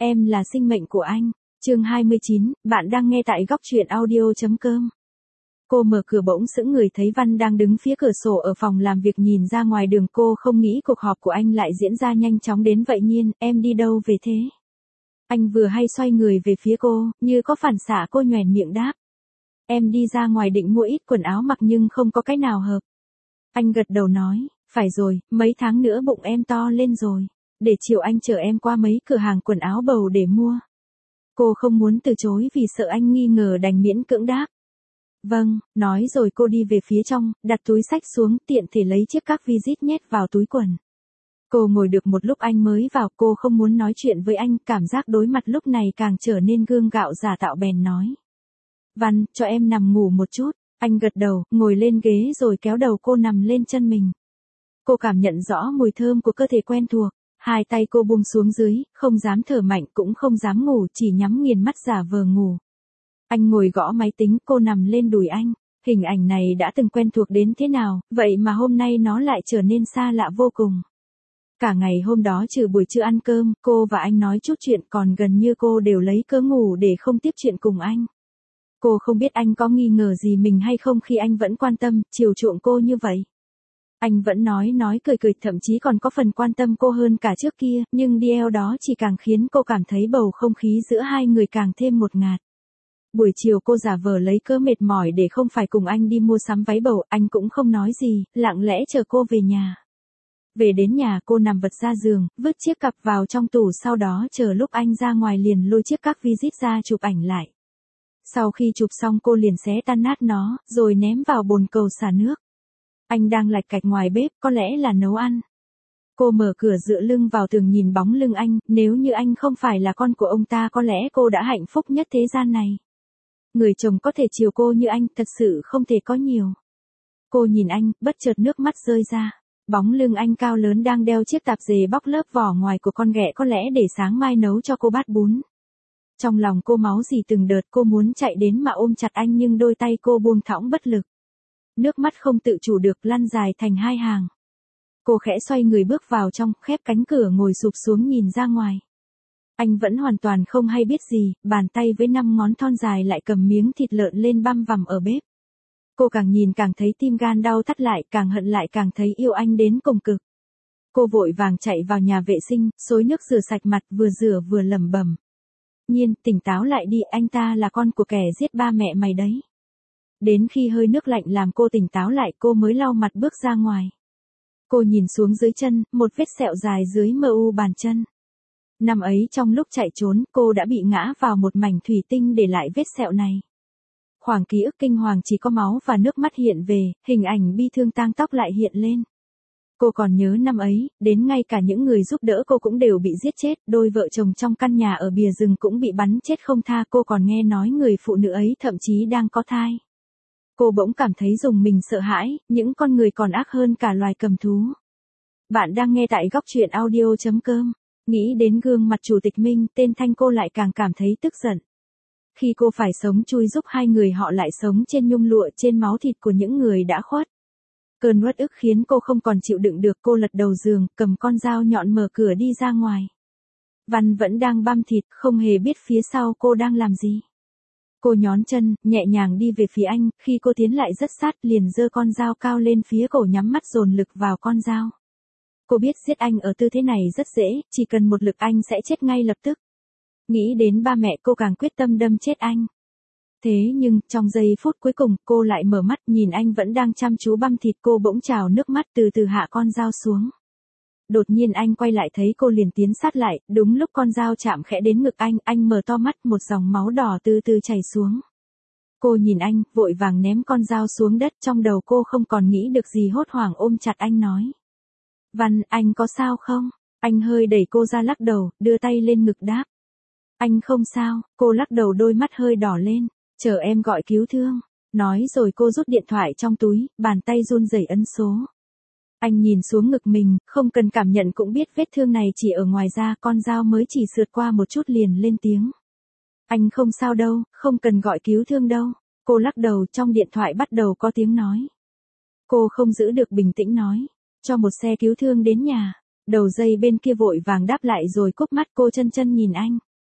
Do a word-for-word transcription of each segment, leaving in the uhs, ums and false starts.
Em là sinh mệnh của anh. Chương hai mươi chín, bạn đang nghe tại góc truyện audio.com. Cô mở cửa bỗng sững người thấy Văn đang đứng phía cửa sổ ở phòng làm việc nhìn ra ngoài đường. Cô không nghĩ cuộc họp của anh lại diễn ra nhanh chóng đến vậy. Nhiên, em đi đâu về thế? Anh vừa hay xoay người về phía cô, như có phản xạ cô nhoẻn miệng đáp. Em đi ra ngoài định mua ít quần áo mặc nhưng không có cái nào hợp. Anh gật đầu nói, phải rồi, mấy tháng nữa bụng em to lên rồi. Để chiều anh chở em qua mấy cửa hàng quần áo bầu để mua. Cô không muốn từ chối vì sợ anh nghi ngờ đành miễn cưỡng đáp. Vâng, nói rồi cô đi về phía trong, đặt túi xách xuống tiện thể lấy chiếc các visit nhét vào túi quần. Cô ngồi được một lúc anh mới vào, cô không muốn nói chuyện với anh, cảm giác đối mặt lúc này càng trở nên gương gạo giả tạo bèn nói. Văn, cho em nằm ngủ một chút. Anh gật đầu, ngồi lên ghế rồi kéo đầu cô nằm lên chân mình. Cô cảm nhận rõ mùi thơm của cơ thể quen thuộc. Hai tay cô buông xuống dưới, không dám thở mạnh cũng không dám ngủ, chỉ nhắm nghiền mắt giả vờ ngủ. Anh ngồi gõ máy tính, cô nằm lên đùi anh. Hình ảnh này đã từng quen thuộc đến thế nào, vậy mà hôm nay nó lại trở nên xa lạ vô cùng. Cả ngày hôm đó trừ buổi trưa ăn cơm, cô và anh nói chút chuyện, còn gần như cô đều lấy cớ ngủ để không tiếp chuyện cùng anh. Cô không biết anh có nghi ngờ gì mình hay không khi anh vẫn quan tâm, chiều chuộng cô như vậy. Anh vẫn nói nói cười cười, thậm chí còn có phần quan tâm cô hơn cả trước kia, nhưng điều đó chỉ càng khiến cô cảm thấy bầu không khí giữa hai người càng thêm ngột ngạt. Buổi chiều cô giả vờ lấy cớ mệt mỏi để không phải cùng anh đi mua sắm váy bầu, anh cũng không nói gì, lặng lẽ chờ cô về nhà. Về đến nhà cô nằm vật ra giường, vứt chiếc cặp vào trong tủ, sau đó chờ lúc anh ra ngoài liền lôi chiếc các visit ra chụp ảnh lại. Sau khi chụp xong cô liền xé tan nát nó, rồi ném vào bồn cầu xả nước. Anh đang lạch cạch ngoài bếp, có lẽ là nấu ăn. Cô mở cửa dựa lưng vào tường nhìn bóng lưng anh, nếu như anh không phải là con của ông ta có lẽ cô đã hạnh phúc nhất thế gian này. Người chồng có thể chiều cô như anh, thật sự không thể có nhiều. Cô nhìn anh, bất chợt nước mắt rơi ra. Bóng lưng anh cao lớn đang đeo chiếc tạp dề bóc lớp vỏ ngoài của con ghẹ, có lẽ để sáng mai nấu cho cô bát bún. Trong lòng cô máu dì từng đợt, cô muốn chạy đến mà ôm chặt anh nhưng đôi tay cô buông thõng bất lực. Nước mắt không tự chủ được lăn dài thành hai hàng. Cô khẽ xoay người bước vào trong, khép cánh cửa ngồi sụp xuống nhìn ra ngoài. Anh vẫn hoàn toàn không hay biết gì, bàn tay với năm ngón thon dài lại cầm miếng thịt lợn lên băm vằm ở bếp. Cô càng nhìn càng thấy tim gan đau thắt lại, càng hận lại càng thấy yêu anh đến cùng cực. Cô vội vàng chạy vào nhà vệ sinh, xối nước rửa sạch mặt, vừa rửa vừa lẩm bẩm. Nhiên, tỉnh táo lại đi, anh ta là con của kẻ giết ba mẹ mày đấy. Đến khi hơi nước lạnh làm cô tỉnh táo lại, cô mới lau mặt bước ra ngoài. Cô nhìn xuống dưới chân, một vết sẹo dài dưới mờ u bàn chân. Năm ấy trong lúc chạy trốn, cô đã bị ngã vào một mảnh thủy tinh để lại vết sẹo này. Khoảng ký ức kinh hoàng chỉ có máu và nước mắt hiện về, hình ảnh bi thương tang tóc lại hiện lên. Cô còn nhớ năm ấy, đến ngay cả những người giúp đỡ cô cũng đều bị giết chết, đôi vợ chồng trong căn nhà ở bìa rừng cũng bị bắn chết không tha, cô còn nghe nói người phụ nữ ấy thậm chí đang có thai. Cô bỗng cảm thấy rùng mình sợ hãi, những con người còn ác hơn cả loài cầm thú. Bạn đang nghe tại góc truyện audio.com. Nghĩ đến gương mặt Chủ tịch Minh, tên Thanh, cô lại càng cảm thấy tức giận. Khi cô phải sống chui giúp hai người họ lại sống trên nhung lụa, trên máu thịt của những người đã khuất. Cơn uất ức khiến cô không còn chịu đựng được, cô lật đầu giường, cầm con dao nhọn mở cửa đi ra ngoài. Văn vẫn đang băm thịt, không hề biết phía sau cô đang làm gì. Cô nhón chân, nhẹ nhàng đi về phía anh, khi cô tiến lại rất sát, liền giơ con dao cao lên phía cổ, nhắm mắt dồn lực vào con dao. Cô biết giết anh ở tư thế này rất dễ, chỉ cần một lực anh sẽ chết ngay lập tức. Nghĩ đến ba mẹ, cô càng quyết tâm đâm chết anh. Thế nhưng, trong giây phút cuối cùng, cô lại mở mắt nhìn anh vẫn đang chăm chú băm thịt, cô bỗng trào nước mắt, từ từ hạ con dao xuống. Đột nhiên anh quay lại thấy cô liền tiến sát lại, đúng lúc con dao chạm khẽ đến ngực anh, anh mở to mắt, một dòng máu đỏ từ từ chảy xuống. Cô nhìn anh, vội vàng ném con dao xuống đất, trong đầu cô không còn nghĩ được gì, hốt hoảng ôm chặt anh nói. Văn, anh có sao không? Anh hơi đẩy cô ra lắc đầu, đưa tay lên ngực đáp. Anh không sao, cô lắc đầu đôi mắt hơi đỏ lên, chờ em gọi cứu thương. Nói rồi cô rút điện thoại trong túi, bàn tay run rẩy ấn số. Anh nhìn xuống ngực mình, không cần cảm nhận cũng biết vết thương này chỉ ở ngoài da, con dao mới chỉ sượt qua một chút liền lên tiếng. Anh không sao đâu, không cần gọi cứu thương đâu. Cô lắc đầu, trong điện thoại bắt đầu có tiếng nói. Cô không giữ được bình tĩnh nói. Cho một xe cứu thương đến nhà. Đầu dây bên kia vội vàng đáp lại rồi cúp mắt, cô chân chân nhìn anh.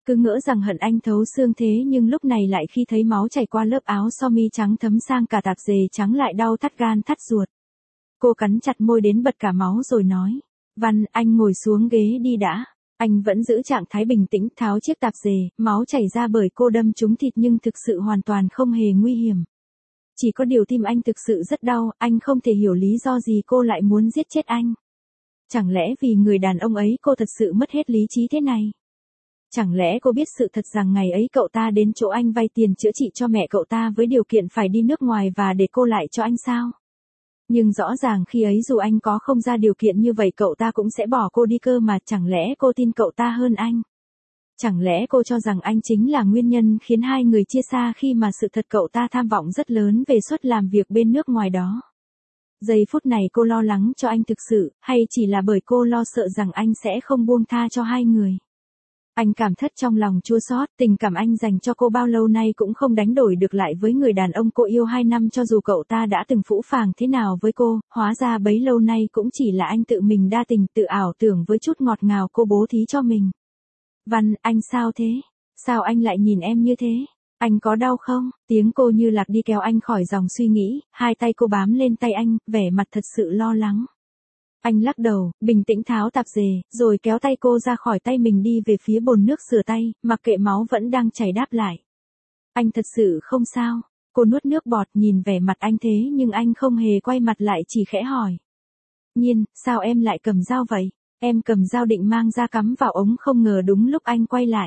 Cứ ngỡ rằng hận anh thấu xương thế nhưng lúc này lại khi thấy máu chảy qua lớp áo sơ mi trắng thấm sang cả tạp dề trắng lại đau thắt gan thắt ruột. Cô cắn chặt môi đến bật cả máu rồi nói. Văn, anh ngồi xuống ghế đi đã. Anh vẫn giữ trạng thái bình tĩnh tháo chiếc tạp dề, máu chảy ra bởi cô đâm trúng thịt nhưng thực sự hoàn toàn không hề nguy hiểm. Chỉ có điều tim anh thực sự rất đau, anh không thể hiểu lý do gì cô lại muốn giết chết anh. Chẳng lẽ vì người đàn ông ấy cô thật sự mất hết lý trí thế này? Chẳng lẽ cô biết sự thật rằng ngày ấy cậu ta đến chỗ anh vay tiền chữa trị cho mẹ cậu ta với điều kiện phải đi nước ngoài và để cô lại cho anh sao? Nhưng rõ ràng khi ấy dù anh có không ra điều kiện như vậy cậu ta cũng sẽ bỏ cô đi cơ mà, chẳng lẽ cô tin cậu ta hơn anh? Chẳng lẽ cô cho rằng anh chính là nguyên nhân khiến hai người chia xa khi mà sự thật cậu ta tham vọng rất lớn về suất làm việc bên nước ngoài đó? Giây phút này cô lo lắng cho anh thực sự, hay chỉ là bởi cô lo sợ rằng anh sẽ không buông tha cho hai người? Anh cảm thất trong lòng chua xót, tình cảm anh dành cho cô bao lâu nay cũng không đánh đổi được lại với người đàn ông cô yêu hai năm, cho dù cậu ta đã từng phũ phàng thế nào với cô, hóa ra bấy lâu nay cũng chỉ là anh tự mình đa tình tự ảo tưởng với chút ngọt ngào cô bố thí cho mình. Văn, anh sao thế? Sao anh lại nhìn em như thế? Anh có đau không? Tiếng cô như lạc đi kéo anh khỏi dòng suy nghĩ, hai tay cô bám lên tay anh, vẻ mặt thật sự lo lắng. Anh lắc đầu, bình tĩnh tháo tạp dề, rồi kéo tay cô ra khỏi tay mình đi về phía bồn nước rửa tay, mặc kệ máu vẫn đang chảy đáp lại. Anh thật sự không sao. Cô nuốt nước bọt nhìn vẻ mặt anh thế nhưng anh không hề quay mặt lại, chỉ khẽ hỏi. Nhiên, sao em lại cầm dao vậy? Em cầm dao định mang ra cắm vào ống không ngờ đúng lúc anh quay lại.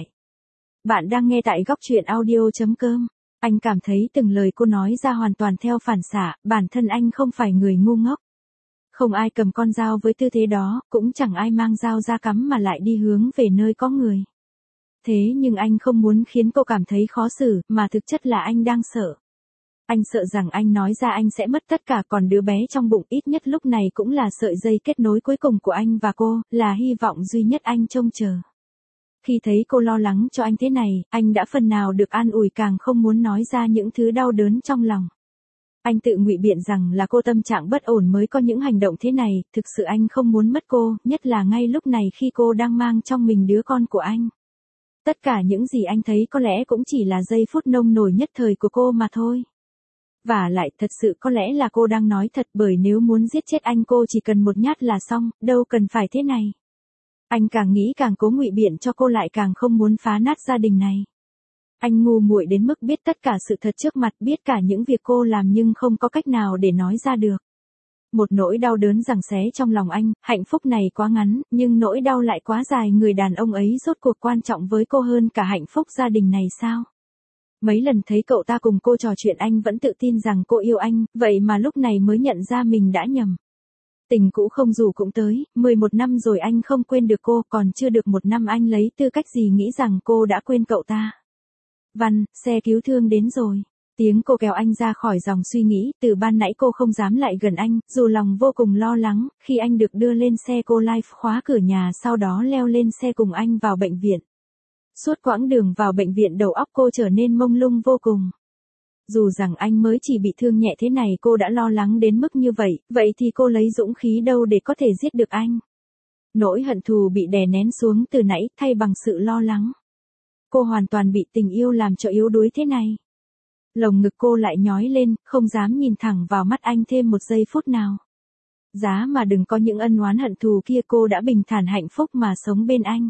Bạn đang nghe tại góc truyện audio.com. Anh cảm thấy từng lời cô nói ra hoàn toàn theo phản xạ, bản thân anh không phải người ngu ngốc. Không ai cầm con dao với tư thế đó, cũng chẳng ai mang dao ra cắm mà lại đi hướng về nơi có người. Thế nhưng anh không muốn khiến cô cảm thấy khó xử, mà thực chất là anh đang sợ. Anh sợ rằng anh nói ra anh sẽ mất tất cả, còn đứa bé trong bụng ít nhất lúc này cũng là sợi dây kết nối cuối cùng của anh và cô, là hy vọng duy nhất anh trông chờ. Khi thấy cô lo lắng cho anh thế này, anh đã phần nào được an ủi, càng không muốn nói ra những thứ đau đớn trong lòng. Anh tự ngụy biện rằng là cô tâm trạng bất ổn mới có những hành động thế này, thực sự anh không muốn mất cô, nhất là ngay lúc này khi cô đang mang trong mình đứa con của anh. Tất cả những gì anh thấy có lẽ cũng chỉ là giây phút nông nổi nhất thời của cô mà thôi. Và lại thật sự có lẽ là cô đang nói thật, bởi nếu muốn giết chết anh cô chỉ cần một nhát là xong, đâu cần phải thế này. Anh càng nghĩ càng cố ngụy biện cho cô, lại càng không muốn phá nát gia đình này. Anh ngu muội đến mức biết tất cả sự thật trước mặt, biết cả những việc cô làm nhưng không có cách nào để nói ra được. Một nỗi đau đớn giằng xé trong lòng anh, hạnh phúc này quá ngắn, nhưng nỗi đau lại quá dài. Người đàn ông ấy rốt cuộc quan trọng với cô hơn cả hạnh phúc gia đình này sao? Mấy lần thấy cậu ta cùng cô trò chuyện anh vẫn tự tin rằng cô yêu anh, vậy mà lúc này mới nhận ra mình đã nhầm. Tình cũ không dù cũng tới, mười một năm rồi anh không quên được cô, còn chưa được một năm anh lấy tư cách gì nghĩ rằng cô đã quên cậu ta. Văn, xe cứu thương đến rồi. Tiếng cô kéo anh ra khỏi dòng suy nghĩ, từ ban nãy cô không dám lại gần anh, dù lòng vô cùng lo lắng. Khi anh được đưa lên xe cô Life khóa cửa nhà, sau đó leo lên xe cùng anh vào bệnh viện. Suốt quãng đường vào bệnh viện đầu óc cô trở nên mông lung vô cùng. Dù rằng anh mới chỉ bị thương nhẹ thế này cô đã lo lắng đến mức như vậy, vậy thì cô lấy dũng khí đâu để có thể giết được anh? Nỗi hận thù bị đè nén xuống từ nãy, thay bằng sự lo lắng. Cô hoàn toàn bị tình yêu làm cho yếu đuối thế này. Lồng ngực cô lại nhói lên, không dám nhìn thẳng vào mắt anh thêm một giây phút nào. Giá mà đừng có những ân oán hận thù kia, cô đã bình thản hạnh phúc mà sống bên anh.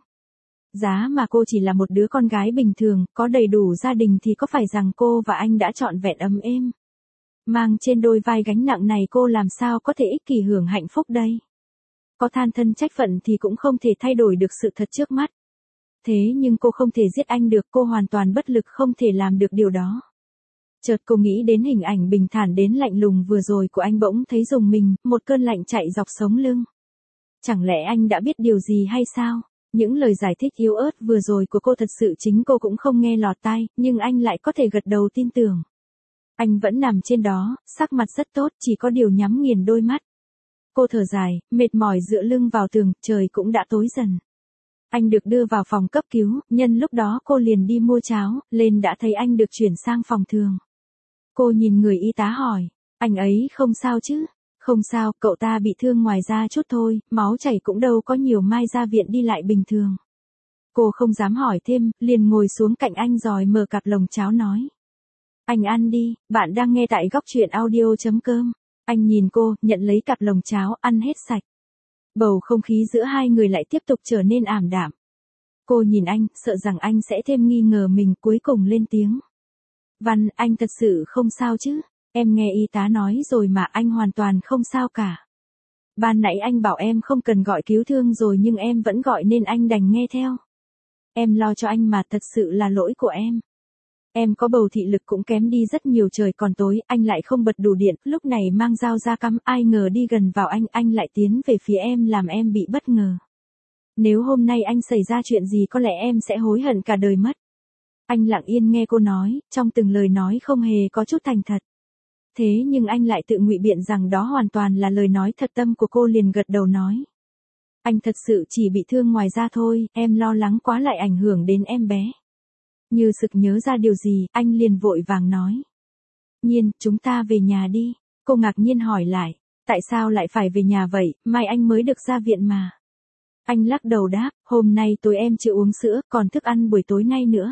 Giá mà cô chỉ là một đứa con gái bình thường, có đầy đủ gia đình thì có phải rằng cô và anh đã trọn vẹn ấm êm. Mang trên đôi vai gánh nặng này cô làm sao có thể ích kỷ hưởng hạnh phúc đây? Có than thân trách phận thì cũng không thể thay đổi được sự thật trước mắt. Thế nhưng cô không thể giết anh được, cô hoàn toàn bất lực không thể làm được điều đó. Chợt cô nghĩ đến hình ảnh bình thản đến lạnh lùng vừa rồi của anh, bỗng thấy rùng mình, một cơn lạnh chạy dọc sống lưng. Chẳng lẽ anh đã biết điều gì hay sao? Những lời giải thích yếu ớt vừa rồi của cô thật sự chính cô cũng không nghe lọt tai, nhưng anh lại có thể gật đầu tin tưởng. Anh vẫn nằm trên đó, sắc mặt rất tốt, chỉ có điều nhắm nghiền đôi mắt. Cô thở dài, mệt mỏi dựa lưng vào tường, trời cũng đã tối dần. Anh được đưa vào phòng cấp cứu, nhân lúc đó cô liền đi mua cháo, lên đã thấy anh được chuyển sang phòng thường. Cô nhìn người y tá hỏi, anh ấy không sao chứ? Không sao, cậu ta bị thương ngoài da chút thôi, máu chảy cũng đâu có nhiều, mai ra viện đi lại bình thường. Cô không dám hỏi thêm, liền ngồi xuống cạnh anh rồi mở cặp lồng cháo nói. Anh ăn đi, bạn đang nghe tại góc truyện audio.com. Anh nhìn cô, nhận lấy cặp lồng cháo, ăn hết sạch. Bầu không khí giữa hai người lại tiếp tục trở nên ảm đạm. Cô nhìn anh, sợ rằng anh sẽ thêm nghi ngờ mình, cuối cùng lên tiếng. Văn, anh thật sự không sao chứ? Em nghe y tá nói rồi mà, anh hoàn toàn không sao cả. Ban nãy anh bảo em không cần gọi cứu thương rồi nhưng em vẫn gọi nên anh đành nghe theo. Em lo cho anh mà, thật sự là lỗi của em. Em có bầu thị lực cũng kém đi rất nhiều, trời còn tối, anh lại không bật đủ điện, lúc này mang dao ra cắm, ai ngờ đi gần vào anh, anh lại tiến về phía em làm em bị bất ngờ. Nếu hôm nay anh xảy ra chuyện gì có lẽ em sẽ hối hận cả đời mất. Anh lặng yên nghe cô nói, trong từng lời nói không hề có chút thành thật. Thế nhưng anh lại tự ngụy biện rằng đó hoàn toàn là lời nói thật tâm của cô, liền gật đầu nói. Anh thật sự chỉ bị thương ngoài da thôi, em lo lắng quá lại ảnh hưởng đến em bé. Như sực nhớ ra điều gì, anh liền vội vàng nói. Nhiên, chúng ta về nhà đi. Cô ngạc nhiên hỏi lại, tại sao lại phải về nhà vậy, mai anh mới được ra viện mà. Anh lắc đầu đáp, hôm nay tối em chưa uống sữa, còn thức ăn buổi tối nay nữa.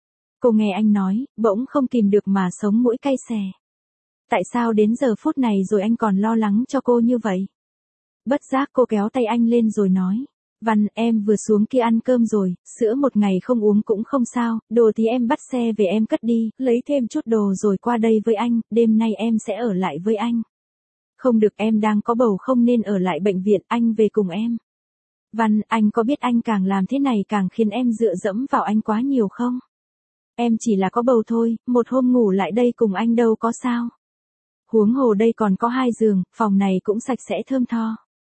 Cô nghe anh nói, bỗng không kìm được mà sống mũi cay xè. Tại sao đến giờ phút này rồi anh còn lo lắng cho cô như vậy? Bất giác cô kéo tay anh lên rồi nói. Văn, em vừa xuống kia ăn cơm rồi, sữa một ngày không uống cũng không sao, đồ thì em bắt xe về em cất đi, lấy thêm chút đồ rồi qua đây với anh, đêm nay em sẽ ở lại với anh. Không được, em đang có bầu không nên ở lại bệnh viện, anh về cùng em. Văn, anh có biết anh càng làm thế này càng khiến em dựa dẫm vào anh quá nhiều không? Em chỉ là có bầu thôi, một hôm ngủ lại đây cùng anh đâu có sao. Huống hồ đây còn có hai giường, phòng này cũng sạch sẽ thơm tho.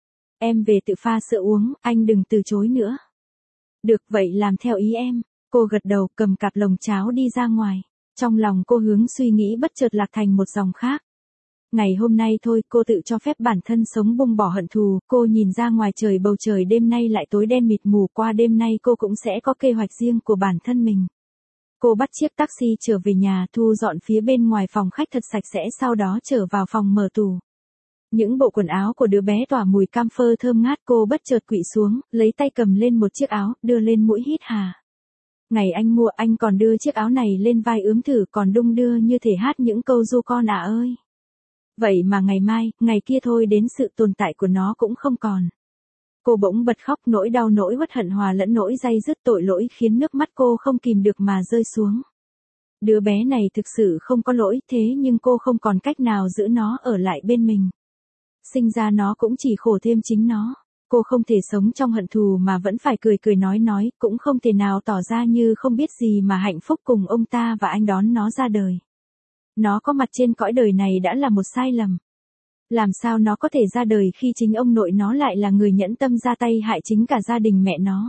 Em về tự pha sữa uống, anh đừng từ chối nữa. Được vậy làm theo ý em. Cô gật đầu cầm cặp lồng cháo đi ra ngoài. Trong lòng cô hướng suy nghĩ bất chợt lạc thành một dòng khác. Ngày hôm nay thôi cô tự cho phép bản thân sống buông bỏ hận thù. Cô nhìn ra ngoài trời, bầu trời đêm nay lại tối đen mịt mù, qua đêm nay cô cũng sẽ có kế hoạch riêng của bản thân mình. Cô bắt chiếc taxi trở về nhà, thu dọn phía bên ngoài phòng khách thật sạch sẽ, sau đó trở vào phòng mở tủ. Những bộ quần áo của đứa bé tỏa mùi cam phơ thơm ngát, cô bất chợt quỵ xuống, lấy tay cầm lên một chiếc áo, đưa lên mũi hít hà. Ngày anh mua anh còn đưa chiếc áo này lên vai ướm thử, còn đung đưa như thể hát những câu ru con à ơi. Vậy mà ngày mai, ngày kia thôi đến sự tồn tại của nó cũng không còn. Cô bỗng bật khóc, nỗi đau nỗi uất hận hòa lẫn nỗi day dứt tội lỗi khiến nước mắt cô không kìm được mà rơi xuống. Đứa bé này thực sự không có lỗi, thế nhưng cô không còn cách nào giữ nó ở lại bên mình. Sinh ra nó cũng chỉ khổ thêm chính nó. Cô không thể sống trong hận thù mà vẫn phải cười cười nói nói, cũng không thể nào tỏ ra như không biết gì mà hạnh phúc cùng ông ta và anh đón nó ra đời. Nó có mặt trên cõi đời này đã là một sai lầm. Làm sao nó có thể ra đời khi chính ông nội nó lại là người nhẫn tâm ra tay hại chính cả gia đình mẹ nó.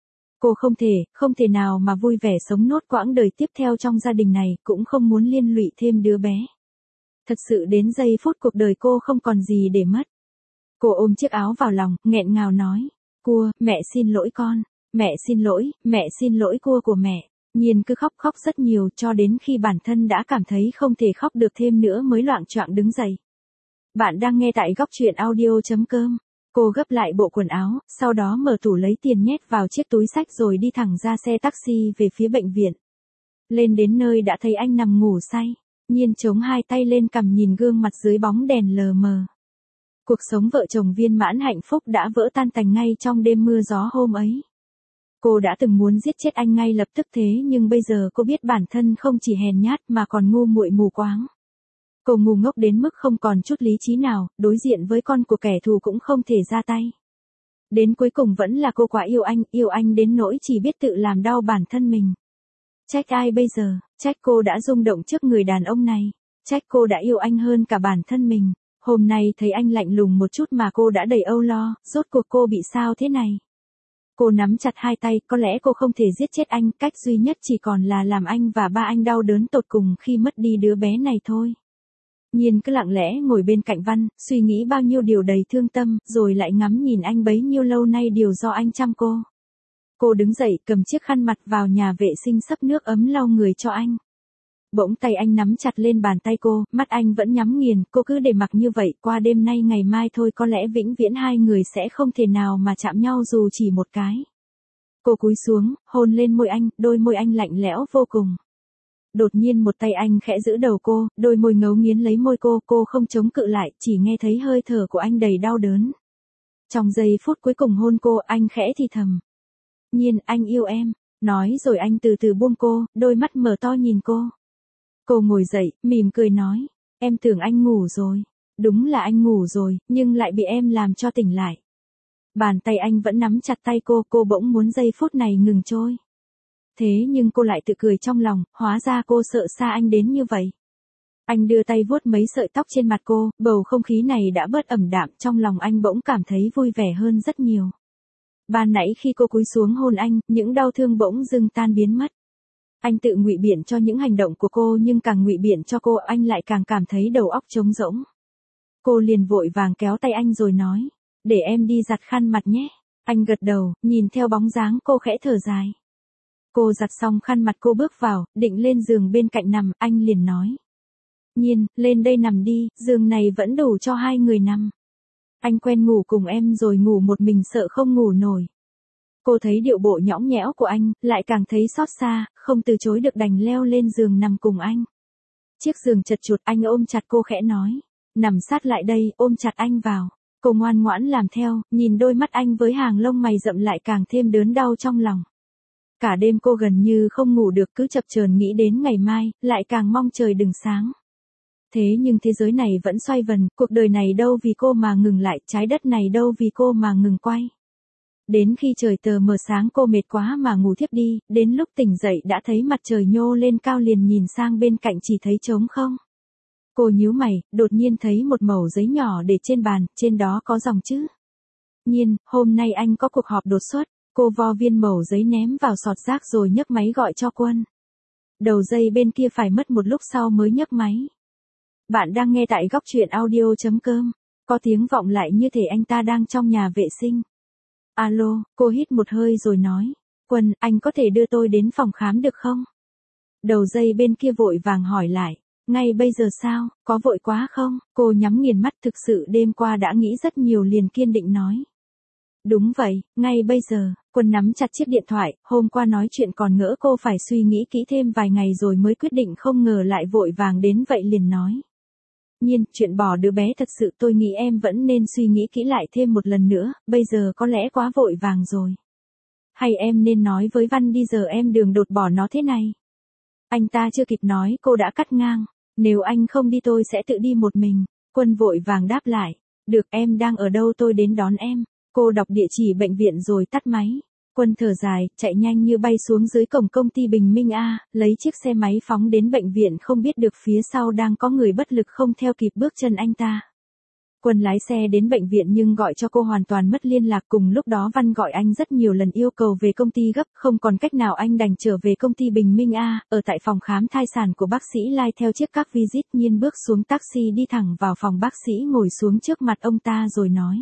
Cô không thể, không thể nào mà vui vẻ sống nốt quãng đời tiếp theo trong gia đình này, cũng không muốn liên lụy thêm đứa bé. Thật sự đến giây phút cuộc đời cô không còn gì để mất. Cô ôm chiếc áo vào lòng, nghẹn ngào nói. Cua, mẹ xin lỗi con. Mẹ xin lỗi, mẹ xin lỗi cua của mẹ. Nhiên cứ khóc khóc rất nhiều cho đến khi bản thân đã cảm thấy không thể khóc được thêm nữa mới loạng choạng đứng dậy. Bạn đang nghe tại góc truyện audio.com. Cô gấp lại bộ quần áo, sau đó mở tủ lấy tiền nhét vào chiếc túi xách rồi đi thẳng ra xe taxi về phía bệnh viện. Lên đến nơi đã thấy anh nằm ngủ say. Nhiên chống hai tay lên cằm nhìn gương mặt dưới bóng đèn lờ mờ. Cuộc sống vợ chồng viên mãn hạnh phúc đã vỡ tan tành ngay trong đêm mưa gió hôm ấy. Cô đã từng muốn giết chết anh ngay lập tức, thế nhưng bây giờ cô biết bản thân không chỉ hèn nhát mà còn ngu muội mù quáng. Cô ngu ngốc đến mức không còn chút lý trí nào, đối diện với con của kẻ thù cũng không thể ra tay. Đến cuối cùng vẫn là cô quá yêu anh, yêu anh đến nỗi chỉ biết tự làm đau bản thân mình. Trách ai bây giờ, trách cô đã rung động trước người đàn ông này, trách cô đã yêu anh hơn cả bản thân mình. Hôm nay thấy anh lạnh lùng một chút mà cô đã đầy âu lo, rốt cuộc cô bị sao thế này? Cô nắm chặt hai tay, có lẽ cô không thể giết chết anh, cách duy nhất chỉ còn là làm anh và ba anh đau đớn tột cùng khi mất đi đứa bé này thôi. Nhiên cứ lặng lẽ ngồi bên cạnh Văn, suy nghĩ bao nhiêu điều đầy thương tâm, rồi lại ngắm nhìn anh bấy nhiêu lâu nay đều do anh chăm cô. Cô đứng dậy cầm chiếc khăn mặt vào nhà vệ sinh xấp nước ấm lau người cho anh. Bỗng tay anh nắm chặt lên bàn tay cô, mắt anh vẫn nhắm nghiền, cô cứ để mặc như vậy, qua đêm nay ngày mai thôi có lẽ vĩnh viễn hai người sẽ không thể nào mà chạm nhau dù chỉ một cái. Cô cúi xuống, hôn lên môi anh, đôi môi anh lạnh lẽo vô cùng. Đột nhiên một tay anh khẽ giữ đầu cô, đôi môi ngấu nghiến lấy môi cô, cô không chống cự lại, chỉ nghe thấy hơi thở của anh đầy đau đớn. Trong giây phút cuối cùng hôn cô, anh khẽ thì thầm. Nhiên, anh yêu em. Nói rồi anh từ từ buông cô, đôi mắt mở to nhìn cô. Cô ngồi dậy, mỉm cười nói. Em tưởng anh ngủ rồi. Đúng là anh ngủ rồi, nhưng lại bị em làm cho tỉnh lại. Bàn tay anh vẫn nắm chặt tay cô, cô bỗng muốn giây phút này ngừng trôi. Thế nhưng cô lại tự cười trong lòng, hóa ra cô sợ xa anh đến như vậy. Anh đưa tay vuốt mấy sợi tóc trên mặt cô, bầu không khí này đã bớt ẩm đạm, trong lòng anh bỗng cảm thấy vui vẻ hơn rất nhiều. Ban nãy khi cô cúi xuống hôn anh, những đau thương bỗng dưng tan biến mất. Anh tự ngụy biện cho những hành động của cô, nhưng càng ngụy biện cho cô, anh lại càng cảm thấy đầu óc trống rỗng. Cô liền vội vàng kéo tay anh rồi nói, để em đi giặt khăn mặt nhé. Anh gật đầu, nhìn theo bóng dáng cô khẽ thở dài. Cô giặt xong khăn mặt cô bước vào, định lên giường bên cạnh nằm, anh liền nói. Nhiên, lên đây nằm đi, giường này vẫn đủ cho hai người nằm. Anh quen ngủ cùng em rồi, ngủ một mình sợ không ngủ nổi. Cô thấy điệu bộ nhõng nhẽo của anh, lại càng thấy xót xa, không từ chối được đành leo lên giường nằm cùng anh. Chiếc giường chật chụt, anh ôm chặt cô khẽ nói. Nằm sát lại đây, ôm chặt anh vào. Cô ngoan ngoãn làm theo, nhìn đôi mắt anh với hàng lông mày rậm lại càng thêm đớn đau trong lòng. Cả đêm cô gần như không ngủ được, cứ chập chờn nghĩ đến ngày mai, lại càng mong trời đừng sáng. Thế nhưng thế giới này vẫn xoay vần, cuộc đời này đâu vì cô mà ngừng lại, trái đất này đâu vì cô mà ngừng quay. Đến khi trời tờ mờ sáng cô mệt quá mà ngủ thiếp đi, đến lúc tỉnh dậy đã thấy mặt trời nhô lên cao, liền nhìn sang bên cạnh chỉ thấy trống không. Cô nhíu mày, đột nhiên thấy một mẩu giấy nhỏ để trên bàn, trên đó có dòng chữ. Nhiên, hôm nay anh có cuộc họp đột xuất. Cô vo viên mẩu giấy ném vào sọt rác rồi nhấc máy gọi cho Quân. Đầu dây bên kia phải mất một lúc sau mới nhấc máy. Bạn đang nghe tại góc truyện audio.com. Có tiếng vọng lại như thể anh ta đang trong nhà vệ sinh. Alo, cô hít một hơi rồi nói. Quân, anh có thể đưa tôi đến phòng khám được không? Đầu dây bên kia vội vàng hỏi lại. Ngay bây giờ sao, có vội quá không? Cô nhắm nghiền mắt, thực sự đêm qua đã nghĩ rất nhiều, liền kiên định nói. Đúng vậy, ngay bây giờ. Quân nắm chặt chiếc điện thoại, hôm qua nói chuyện còn ngỡ cô phải suy nghĩ kỹ thêm vài ngày rồi mới quyết định, không ngờ lại vội vàng đến vậy, liền nói. Nhiên, chuyện bỏ đứa bé thật sự tôi nghĩ em vẫn nên suy nghĩ kỹ lại thêm một lần nữa, bây giờ có lẽ quá vội vàng rồi. Hay em nên nói với Văn đi, giờ em đường đột bỏ nó thế này. Anh ta chưa kịp nói cô đã cắt ngang. Nếu anh không đi tôi sẽ tự đi một mình. Quân vội vàng đáp lại. Được, em đang ở đâu tôi đến đón em. Cô đọc địa chỉ bệnh viện rồi tắt máy. Quân thở dài, chạy nhanh như bay xuống dưới cổng công ty Bình Minh A, lấy chiếc xe máy phóng đến bệnh viện, không biết được phía sau đang có người bất lực không theo kịp bước chân anh ta. Quân lái xe đến bệnh viện nhưng gọi cho cô hoàn toàn mất liên lạc, cùng lúc đó Văn gọi anh rất nhiều lần yêu cầu về công ty gấp, không còn cách nào anh đành trở về công ty Bình Minh A, ở tại phòng khám thai sản của bác sĩ Lai theo chiếc các visit. Nhiên bước xuống taxi đi thẳng vào phòng bác sĩ, ngồi xuống trước mặt ông ta rồi nói.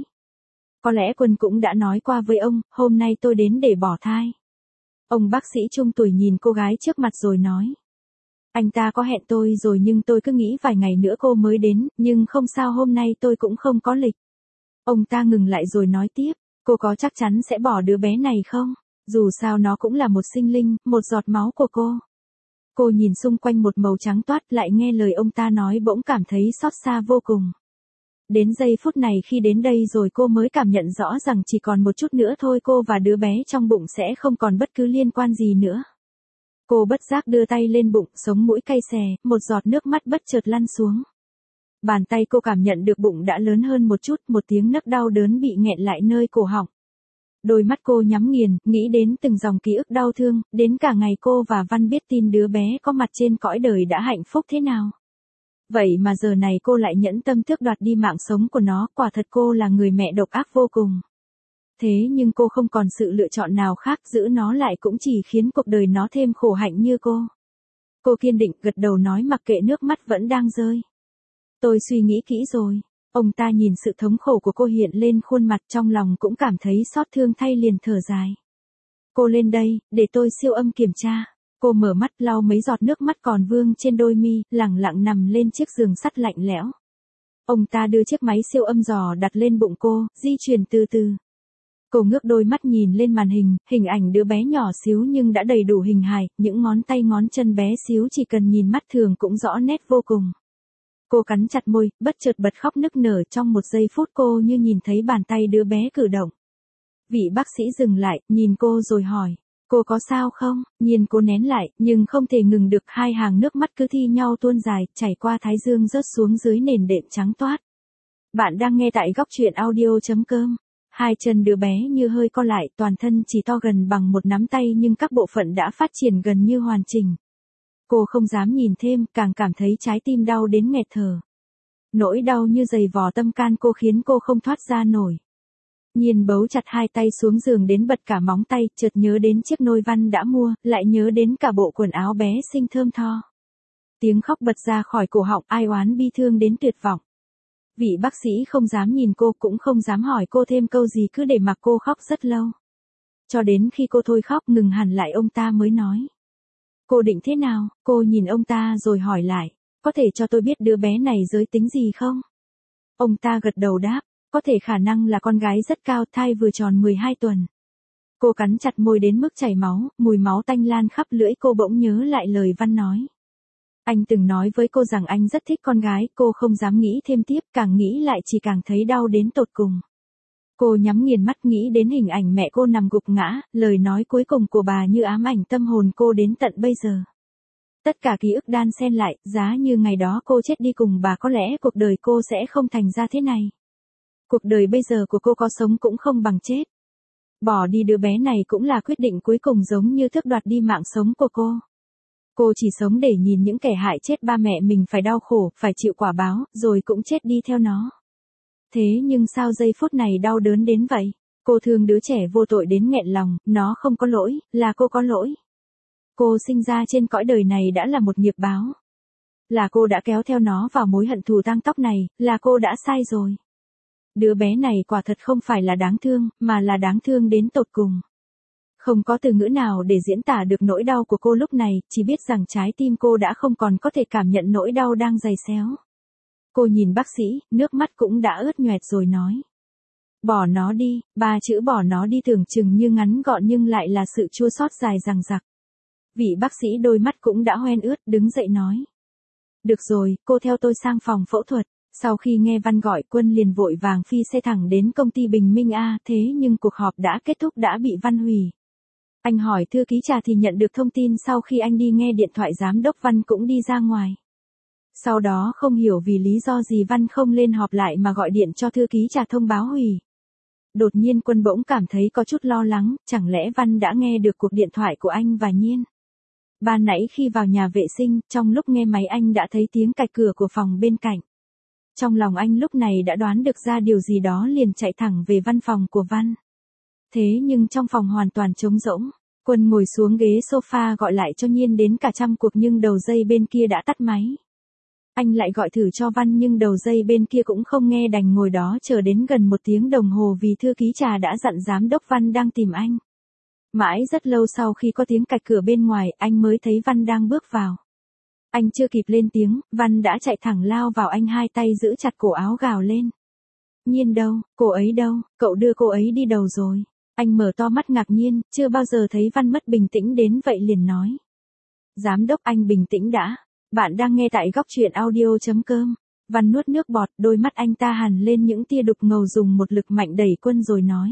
Có lẽ Quân cũng đã nói qua với ông, hôm nay tôi đến để bỏ thai. Ông bác sĩ trung tuổi nhìn cô gái trước mặt rồi nói. Anh ta có hẹn tôi rồi nhưng tôi cứ nghĩ vài ngày nữa cô mới đến, nhưng không sao, hôm nay tôi cũng không có lịch. Ông ta ngừng lại rồi nói tiếp, cô có chắc chắn sẽ bỏ đứa bé này không? Dù sao nó cũng là một sinh linh, một giọt máu của cô. Cô nhìn xung quanh một màu trắng toát, lại nghe lời ông ta nói bỗng cảm thấy xót xa vô cùng. Đến giây phút này khi đến đây rồi cô mới cảm nhận rõ rằng chỉ còn một chút nữa thôi cô và đứa bé trong bụng sẽ không còn bất cứ liên quan gì nữa. Cô bất giác đưa tay lên bụng, sống mũi cay xè, một giọt nước mắt bất chợt lăn xuống. Bàn tay cô cảm nhận được bụng đã lớn hơn một chút, một tiếng nấc đau đớn bị nghẹn lại nơi cổ họng. Đôi mắt cô nhắm nghiền, nghĩ đến từng dòng ký ức đau thương, đến cả ngày cô và Văn biết tin đứa bé có mặt trên cõi đời đã hạnh phúc thế nào. Vậy mà giờ này cô lại nhẫn tâm tước đoạt đi mạng sống của nó, quả thật cô là người mẹ độc ác vô cùng. Thế nhưng cô không còn sự lựa chọn nào khác, giữ nó lại cũng chỉ khiến cuộc đời nó thêm khổ hạnh như cô. Cô kiên định gật đầu nói mặc kệ nước mắt vẫn đang rơi. Tôi suy nghĩ kỹ rồi. Ông ta nhìn sự thống khổ của cô hiện lên khuôn mặt, trong lòng cũng cảm thấy xót thương thay, liền thở dài. Cô lên đây, để tôi siêu âm kiểm tra. Cô mở mắt lau mấy giọt nước mắt còn vương trên đôi mi, lẳng lặng nằm lên chiếc giường sắt lạnh lẽo. Ông ta đưa chiếc máy siêu âm giò đặt lên bụng cô, di chuyển từ từ. Cô ngước đôi mắt nhìn lên màn hình, hình ảnh đứa bé nhỏ xíu nhưng đã đầy đủ hình hài, những ngón tay ngón chân bé xíu chỉ cần nhìn mắt thường cũng rõ nét vô cùng. Cô cắn chặt môi, bất chợt bật khóc nức nở, trong một giây phút cô như nhìn thấy bàn tay đứa bé cử động. Vị bác sĩ dừng lại, nhìn cô rồi hỏi, cô có sao không? Nhiên cô nén lại, nhưng không thể ngừng được, hai hàng nước mắt cứ thi nhau tuôn dài, chảy qua thái dương rớt xuống dưới nền đệm trắng toát. Bạn đang nghe tại góc truyện audio chấm com. Hai chân đứa bé như hơi co lại, toàn thân chỉ to gần bằng một nắm tay nhưng các bộ phận đã phát triển gần như hoàn chỉnh. Cô không dám nhìn thêm, càng cảm thấy trái tim đau đến nghẹt thở. Nỗi đau như giày vò tâm can cô khiến cô không thoát ra nổi. Nhiên bấu chặt hai tay xuống giường đến bật cả móng tay, chợt nhớ đến chiếc nôi Văn đã mua, lại nhớ đến cả bộ quần áo bé xinh thơm tho. Tiếng khóc bật ra khỏi cổ họng, ai oán bi thương đến tuyệt vọng. Vị bác sĩ không dám nhìn cô, cũng không dám hỏi cô thêm câu gì, cứ để mặc cô khóc rất lâu. Cho đến khi cô thôi khóc ngừng hẳn lại, ông ta mới nói. Cô định thế nào? Cô nhìn ông ta rồi hỏi lại. Có thể cho tôi biết đứa bé này giới tính gì không? Ông ta gật đầu đáp. Có thể, khả năng là con gái rất cao, thai vừa tròn mười hai tuần. Cô cắn chặt môi đến mức chảy máu, mùi máu tanh lan khắp lưỡi, cô bỗng nhớ lại lời Văn nói. Anh từng nói với cô rằng anh rất thích con gái, cô không dám nghĩ thêm tiếp, càng nghĩ lại chỉ càng thấy đau đến tột cùng. Cô nhắm nghiền mắt nghĩ đến hình ảnh mẹ cô nằm gục ngã, lời nói cuối cùng của bà như ám ảnh tâm hồn cô đến tận bây giờ. Tất cả ký ức đan xen lại, giá như ngày đó cô chết đi cùng bà có lẽ cuộc đời cô sẽ không thành ra thế này. Cuộc đời bây giờ của cô có sống cũng không bằng chết. Bỏ đi đứa bé này cũng là quyết định cuối cùng, giống như tước đoạt đi mạng sống của cô. Cô chỉ sống để nhìn những kẻ hại chết ba mẹ mình phải đau khổ, phải chịu quả báo, rồi cũng chết đi theo nó. Thế nhưng sao giây phút này đau đớn đến vậy? Cô thương đứa trẻ vô tội đến nghẹn lòng, nó không có lỗi, là cô có lỗi. Cô sinh ra trên cõi đời này đã là một nghiệp báo. Là cô đã kéo theo nó vào mối hận thù tang tóc này, là cô đã sai rồi. Đứa bé này quả thật không phải là đáng thương, mà là đáng thương đến tột cùng. Không có từ ngữ nào để diễn tả được nỗi đau của cô lúc này, chỉ biết rằng trái tim cô đã không còn có thể cảm nhận nỗi đau đang giày xéo. Cô nhìn bác sĩ, nước mắt cũng đã ướt nhoẹt rồi nói. Bỏ nó đi, ba chữ bỏ nó đi tưởng chừng như ngắn gọn nhưng lại là sự chua xót dài dằng dặc. Vị bác sĩ đôi mắt cũng đã hoen ướt, đứng dậy nói. Được rồi, cô theo tôi sang phòng phẫu thuật. Sau khi nghe Văn gọi, Quân liền vội vàng phi xe thẳng đến công ty Bình Minh A, thế nhưng cuộc họp đã kết thúc đã bị Văn hủy. Anh hỏi thư ký Trà thì nhận được thông tin sau khi anh đi nghe điện thoại giám đốc Văn cũng đi ra ngoài. Sau đó không hiểu vì lý do gì Văn không lên họp lại mà gọi điện cho thư ký Trà thông báo hủy. Đột nhiên Quân bỗng cảm thấy có chút lo lắng, chẳng lẽ Văn đã nghe được cuộc điện thoại của anh và Nhiên. Ban nãy khi vào nhà vệ sinh, trong lúc nghe máy anh đã thấy tiếng cạch cửa của phòng bên cạnh. Trong lòng anh lúc này đã đoán được ra điều gì đó, liền chạy thẳng về văn phòng của Văn. Thế nhưng trong phòng hoàn toàn trống rỗng. Quân ngồi xuống ghế sofa gọi lại cho Nhiên đến cả trăm cuộc nhưng đầu dây bên kia đã tắt máy. Anh lại gọi thử cho Văn nhưng đầu dây bên kia cũng không nghe, đành ngồi đó chờ đến gần một tiếng đồng hồ vì thư ký Trà đã dặn giám đốc Văn đang tìm anh. Mãi rất lâu sau khi có tiếng cạch cửa bên ngoài, anh mới thấy Văn đang bước vào. Anh chưa kịp lên tiếng, Văn đã chạy thẳng lao vào anh, hai tay giữ chặt cổ áo gào lên. Nhiên đâu, cô ấy đâu, cậu đưa cô ấy đi đâu rồi? Anh mở to mắt ngạc nhiên, chưa bao giờ thấy Văn mất bình tĩnh đến vậy, liền nói. Giám đốc, anh bình tĩnh đã. Bạn đang nghe tại góc truyện audio chấm com. Văn nuốt nước bọt, đôi mắt anh ta hằn lên những tia đục ngầu, dùng một lực mạnh đẩy Quân rồi nói.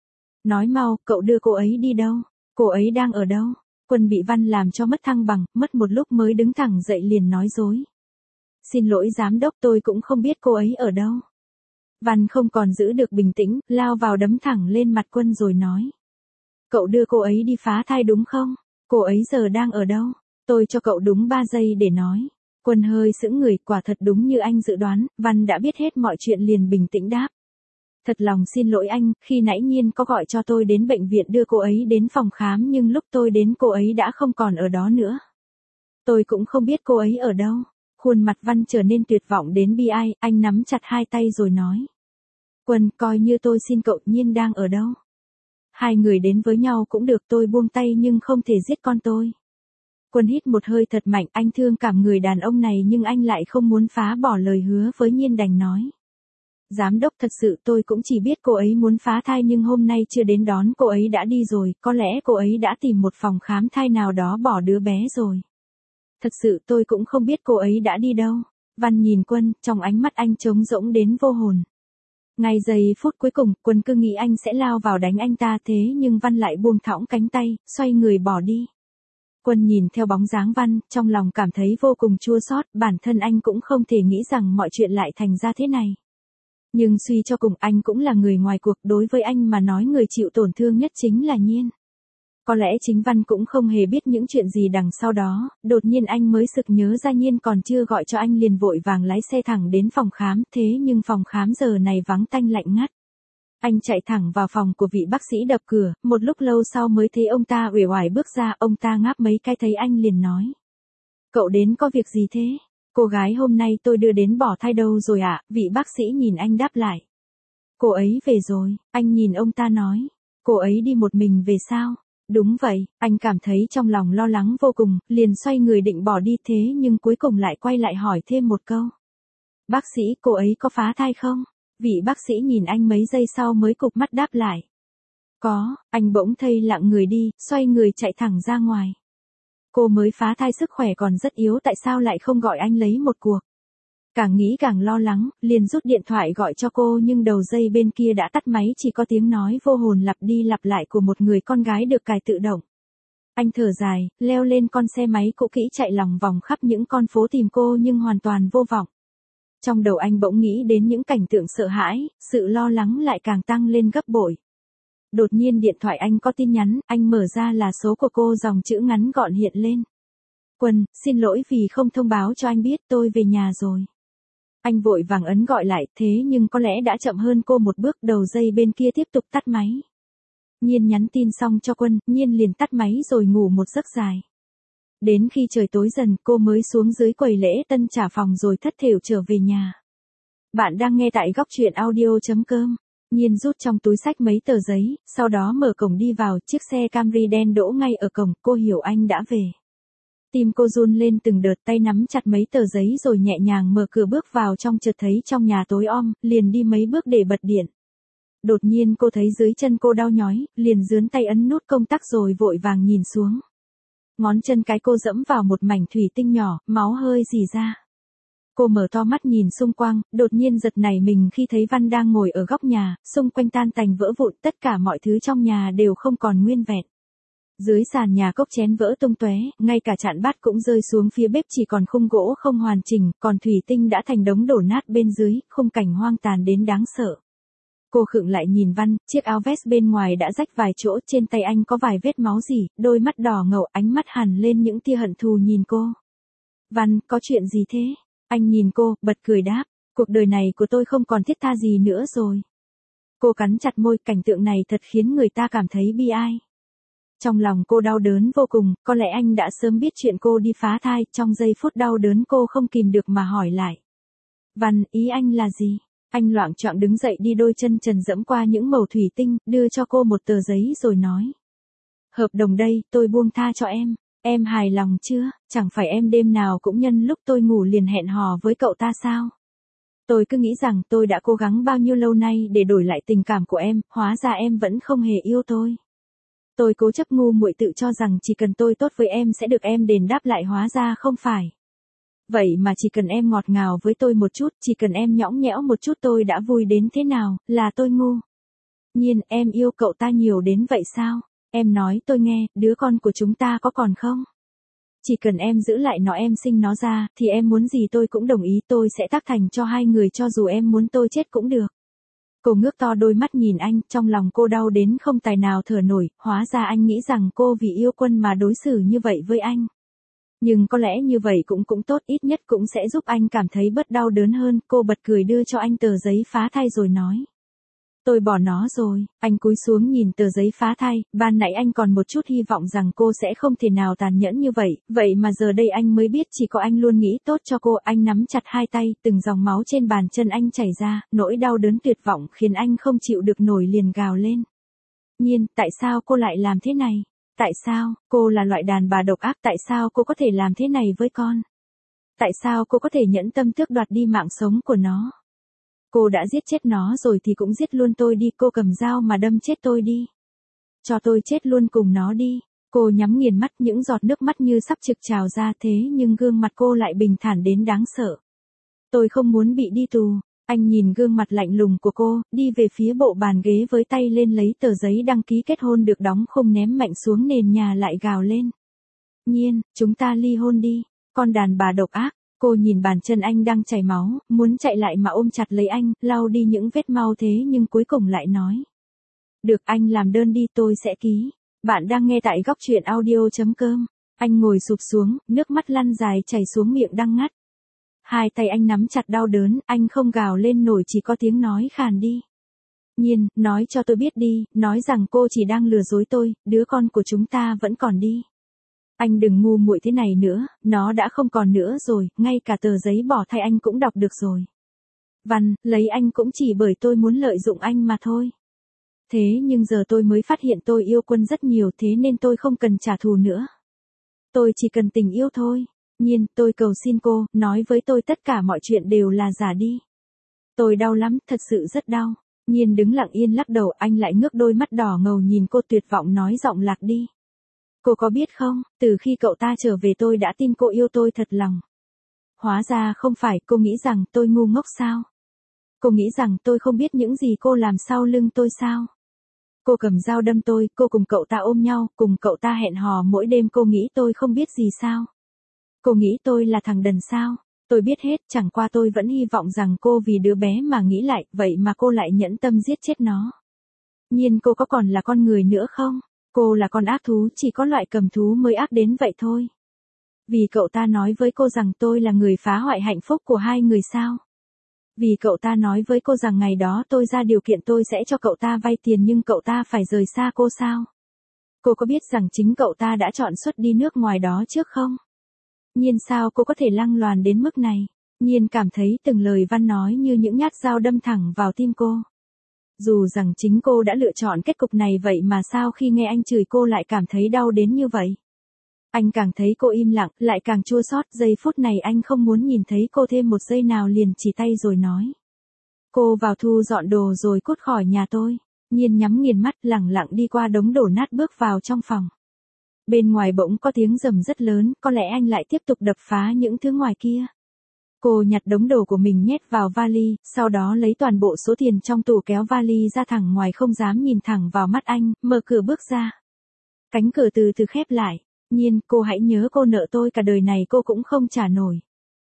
Nói mau, cậu đưa cô ấy đi đâu? Cô ấy đang ở đâu? Quân bị Văn làm cho mất thăng bằng, mất một lúc mới đứng thẳng dậy liền nói dối. Xin lỗi giám đốc, tôi cũng không biết cô ấy ở đâu. Văn không còn giữ được bình tĩnh, lao vào đấm thẳng lên mặt Quân rồi nói. Cậu đưa cô ấy đi phá thai đúng không? Cô ấy giờ đang ở đâu? Tôi cho cậu đúng ba giây để nói. Quân hơi sững người, quả thật đúng như anh dự đoán, Văn đã biết hết mọi chuyện liền bình tĩnh đáp. Thật lòng xin lỗi anh, khi nãy Nhiên có gọi cho tôi đến bệnh viện đưa cô ấy đến phòng khám nhưng lúc tôi đến cô ấy đã không còn ở đó nữa. Tôi cũng không biết cô ấy ở đâu. Khuôn mặt Văn trở nên tuyệt vọng đến bi ai, anh nắm chặt hai tay rồi nói. Quân, coi như tôi xin cậu, Nhiên đang ở đâu? Hai người đến với nhau cũng được, tôi buông tay nhưng không thể giết con tôi. Quân hít một hơi thật mạnh, anh thương cảm người đàn ông này nhưng anh lại không muốn phá bỏ lời hứa với Nhiên, đành nói. Giám đốc, thật sự tôi cũng chỉ biết cô ấy muốn phá thai nhưng hôm nay chưa đến đón cô ấy đã đi rồi, có lẽ cô ấy đã tìm một phòng khám thai nào đó bỏ đứa bé rồi. Thật sự tôi cũng không biết cô ấy đã đi đâu. Văn nhìn Quân, trong ánh mắt anh trống rỗng đến vô hồn. Ngay giây phút cuối cùng, Quân cứ nghĩ anh sẽ lao vào đánh anh ta thế nhưng Văn lại buông thõng cánh tay, xoay người bỏ đi. Quân nhìn theo bóng dáng Văn, trong lòng cảm thấy vô cùng chua xót, bản thân anh cũng không thể nghĩ rằng mọi chuyện lại thành ra thế này. Nhưng suy cho cùng anh cũng là người ngoài cuộc, đối với anh mà nói người chịu tổn thương nhất chính là Nhiên. Có lẽ chính Văn cũng không hề biết những chuyện gì đằng sau đó, đột nhiên anh mới sực nhớ ra Nhiên còn chưa gọi cho anh liền vội vàng lái xe thẳng đến phòng khám, thế nhưng phòng khám giờ này vắng tanh lạnh ngắt. Anh chạy thẳng vào phòng của vị bác sĩ đập cửa, một lúc lâu sau mới thấy ông ta uể oải bước ra, ông ta ngáp mấy cái thấy anh liền nói. Cậu đến có việc gì thế? Cô gái hôm nay tôi đưa đến bỏ thai đâu rồi ạ? À? Vị bác sĩ nhìn anh đáp lại. Cô ấy về rồi, anh nhìn ông ta nói. Cô ấy đi một mình về sao? Đúng vậy, anh cảm thấy trong lòng lo lắng vô cùng, liền xoay người định bỏ đi thế nhưng cuối cùng lại quay lại hỏi thêm một câu. Bác sĩ, cô ấy có phá thai không? Vị bác sĩ nhìn anh mấy giây sau mới cụp mắt đáp lại. Có, anh bỗng thây lặng người đi, xoay người chạy thẳng ra ngoài. Cô mới phá thai sức khỏe còn rất yếu tại sao lại không gọi anh lấy một cuộc? Càng nghĩ càng lo lắng, liền rút điện thoại gọi cho cô nhưng đầu dây bên kia đã tắt máy chỉ có tiếng nói vô hồn lặp đi lặp lại của một người con gái được cài tự động. Anh thở dài, leo lên con xe máy cũ kỹ chạy lòng vòng khắp những con phố tìm cô nhưng hoàn toàn vô vọng. Trong đầu anh bỗng nghĩ đến những cảnh tượng sợ hãi, sự lo lắng lại càng tăng lên gấp bội. Đột nhiên điện thoại anh có tin nhắn, anh mở ra là số của cô, dòng chữ ngắn gọn hiện lên. Quân, xin lỗi vì không thông báo cho anh biết tôi về nhà rồi. Anh vội vàng ấn gọi lại, thế nhưng có lẽ đã chậm hơn cô một bước, đầu dây bên kia tiếp tục tắt máy. Nhiên nhắn tin xong cho Quân, Nhiên liền tắt máy rồi ngủ một giấc dài. Đến khi trời tối dần, cô mới xuống dưới quầy lễ tân trả phòng rồi thất thểu trở về nhà. Bạn đang nghe tại góc truyện audio chấm com. Nhiên rút trong túi xách mấy tờ giấy, sau đó mở cổng đi vào, chiếc xe Camry đen đỗ ngay ở cổng, cô hiểu anh đã về. Tim cô run lên từng đợt, tay nắm chặt mấy tờ giấy rồi nhẹ nhàng mở cửa bước vào trong, chợt thấy trong nhà tối om, liền đi mấy bước để bật điện. Đột nhiên cô thấy dưới chân cô đau nhói, liền giương tay ấn nút công tắc rồi vội vàng nhìn xuống. Ngón chân cái cô dẫm vào một mảnh thủy tinh nhỏ, máu hơi rỉ ra. Cô mở to mắt nhìn xung quanh, đột nhiên giật nảy mình khi thấy Văn đang ngồi ở góc nhà, xung quanh tan tành vỡ vụn, tất cả mọi thứ trong nhà đều không còn nguyên vẹn. Dưới sàn nhà cốc chén vỡ tung tóe, ngay cả chạn bát cũng rơi xuống phía bếp, chỉ còn khung gỗ không hoàn chỉnh, còn thủy tinh đã thành đống đổ nát bên dưới, khung cảnh hoang tàn đến đáng sợ. Cô khựng lại nhìn Văn, chiếc áo vest bên ngoài đã rách vài chỗ, trên tay anh có vài vết máu rỉ, đôi mắt đỏ ngầu, ánh mắt hằn lên những tia hận thù nhìn cô. Văn, có chuyện gì thế? Anh nhìn cô, bật cười đáp, cuộc đời này của tôi không còn thiết tha gì nữa rồi. Cô cắn chặt môi, cảnh tượng này thật khiến người ta cảm thấy bi ai. Trong lòng cô đau đớn vô cùng, có lẽ anh đã sớm biết chuyện cô đi phá thai, trong giây phút đau đớn cô không kìm được mà hỏi lại. Văn, ý anh là gì? Anh loạng choạng đứng dậy đi, đôi chân trần dẫm qua những mẩu thủy tinh, đưa cho cô một tờ giấy rồi nói. Hợp đồng đây, tôi buông tha cho em. Em hài lòng chưa? Chẳng phải em đêm nào cũng nhân lúc tôi ngủ liền hẹn hò với cậu ta sao? Tôi cứ nghĩ rằng tôi đã cố gắng bao nhiêu lâu nay để đổi lại tình cảm của em, hóa ra em vẫn không hề yêu tôi. Tôi cố chấp ngu muội tự cho rằng chỉ cần tôi tốt với em sẽ được em đền đáp lại, hóa ra không phải. Vậy mà chỉ cần em ngọt ngào với tôi một chút, chỉ cần em nhõng nhẽo một chút tôi đã vui đến thế nào, là tôi ngu. Nhiên, em yêu cậu ta nhiều đến vậy sao? Em nói tôi nghe, đứa con của chúng ta có còn không? Chỉ cần em giữ lại nó, em sinh nó ra, thì em muốn gì tôi cũng đồng ý, tôi sẽ tác thành cho hai người cho dù em muốn tôi chết cũng được. Cô ngước to đôi mắt nhìn anh, trong lòng cô đau đến không tài nào thở nổi, hóa ra anh nghĩ rằng cô vì yêu Quân mà đối xử như vậy với anh. Nhưng có lẽ như vậy cũng cũng tốt, ít nhất cũng sẽ giúp anh cảm thấy bớt đau đớn hơn. Cô bật cười đưa cho anh tờ giấy phá thai rồi nói. Tôi bỏ nó rồi. Anh cúi xuống nhìn tờ giấy phá thai, ban nãy anh còn một chút hy vọng rằng cô sẽ không thể nào tàn nhẫn như vậy, vậy mà giờ đây anh mới biết chỉ có anh luôn nghĩ tốt cho cô. Anh nắm chặt hai tay, từng dòng máu trên bàn chân anh chảy ra, nỗi đau đớn tuyệt vọng khiến anh không chịu được nổi liền gào lên. Nhiên, tại sao cô lại làm thế này? Tại sao, cô là loại đàn bà độc ác, tại sao cô có thể làm thế này với con? Tại sao cô có thể nhẫn tâm tước đoạt đi mạng sống của nó? Cô đã giết chết nó rồi thì cũng giết luôn tôi đi, cô cầm dao mà đâm chết tôi đi. Cho tôi chết luôn cùng nó đi. Cô nhắm nghiền mắt, những giọt nước mắt như sắp trực trào ra, thế nhưng gương mặt cô lại bình thản đến đáng sợ. Tôi không muốn bị đi tù. Anh nhìn gương mặt lạnh lùng của cô, đi về phía bộ bàn ghế với tay lên lấy tờ giấy đăng ký kết hôn được đóng không ném mạnh xuống nền nhà lại gào lên. Nhiên, chúng ta ly hôn đi, con đàn bà độc ác. Cô nhìn bàn chân anh đang chảy máu, muốn chạy lại mà ôm chặt lấy anh, lau đi những vết mau thế nhưng cuối cùng lại nói. Được, anh làm đơn đi, tôi sẽ ký. Bạn đang nghe tại góc truyện audio.com. Anh ngồi sụp xuống, nước mắt lăn dài chảy xuống miệng đang ngắt. Hai tay anh nắm chặt đau đớn, anh không gào lên nổi, chỉ có tiếng nói khàn đi. Nhiên, nói cho tôi biết đi, nói rằng cô chỉ đang lừa dối tôi, đứa con của chúng ta vẫn còn đi. Anh đừng ngu muội thế này nữa, nó đã không còn nữa rồi, ngay cả tờ giấy bỏ thai anh cũng đọc được rồi. Văn, lấy anh cũng chỉ bởi tôi muốn lợi dụng anh mà thôi. Thế nhưng giờ tôi mới phát hiện tôi yêu Quân rất nhiều, thế nên tôi không cần trả thù nữa. Tôi chỉ cần tình yêu thôi. Nhiên, tôi cầu xin cô, nói với tôi tất cả mọi chuyện đều là giả đi. Tôi đau lắm, thật sự rất đau. Nhiên đứng lặng yên lắc đầu, anh lại ngước đôi mắt đỏ ngầu nhìn cô tuyệt vọng nói giọng lạc đi. Cô có biết không, từ khi cậu ta trở về tôi đã tin cô yêu tôi thật lòng. Hóa ra không phải, cô nghĩ rằng tôi ngu ngốc sao? Cô nghĩ rằng tôi không biết những gì cô làm sau lưng tôi sao? Cô cầm dao đâm tôi, cô cùng cậu ta ôm nhau, cùng cậu ta hẹn hò mỗi đêm, cô nghĩ tôi không biết gì sao? Cô nghĩ tôi là thằng đần sao? Tôi biết hết, chẳng qua tôi vẫn hy vọng rằng cô vì đứa bé mà nghĩ lại, vậy mà cô lại nhẫn tâm giết chết nó. Nhiên, cô có còn là con người nữa không? Cô là con ác thú, chỉ có loại cầm thú mới ác đến vậy thôi. Vì cậu ta nói với cô rằng tôi là người phá hoại hạnh phúc của hai người sao? Vì cậu ta nói với cô rằng ngày đó tôi ra điều kiện tôi sẽ cho cậu ta vay tiền nhưng cậu ta phải rời xa cô sao? Cô có biết rằng chính cậu ta đã chọn xuất đi nước ngoài đó trước không? Nhiên, sao cô có thể lăng loàn đến mức này? Nhiên cảm thấy từng lời Văn nói như những nhát dao đâm thẳng vào tim cô. Dù rằng chính cô đã lựa chọn kết cục này, vậy mà sao khi nghe anh chửi cô lại cảm thấy đau đến như vậy? Anh càng thấy cô im lặng, lại càng chua xót, giây phút này anh không muốn nhìn thấy cô thêm một giây nào, liền chỉ tay rồi nói. Cô vào thu dọn đồ rồi cút khỏi nhà tôi. Nhiên nhắm nghiền mắt, lẳng lặng đi qua đống đổ nát bước vào trong phòng. Bên ngoài bỗng có tiếng rầm rất lớn, có lẽ anh lại tiếp tục đập phá những thứ ngoài kia. Cô nhặt đống đồ của mình nhét vào vali, sau đó lấy toàn bộ số tiền trong tủ kéo vali ra thẳng ngoài, không dám nhìn thẳng vào mắt anh, mở cửa bước ra. Cánh cửa từ từ khép lại. Nhiên, cô hãy nhớ cô nợ tôi cả đời này cô cũng không trả nổi.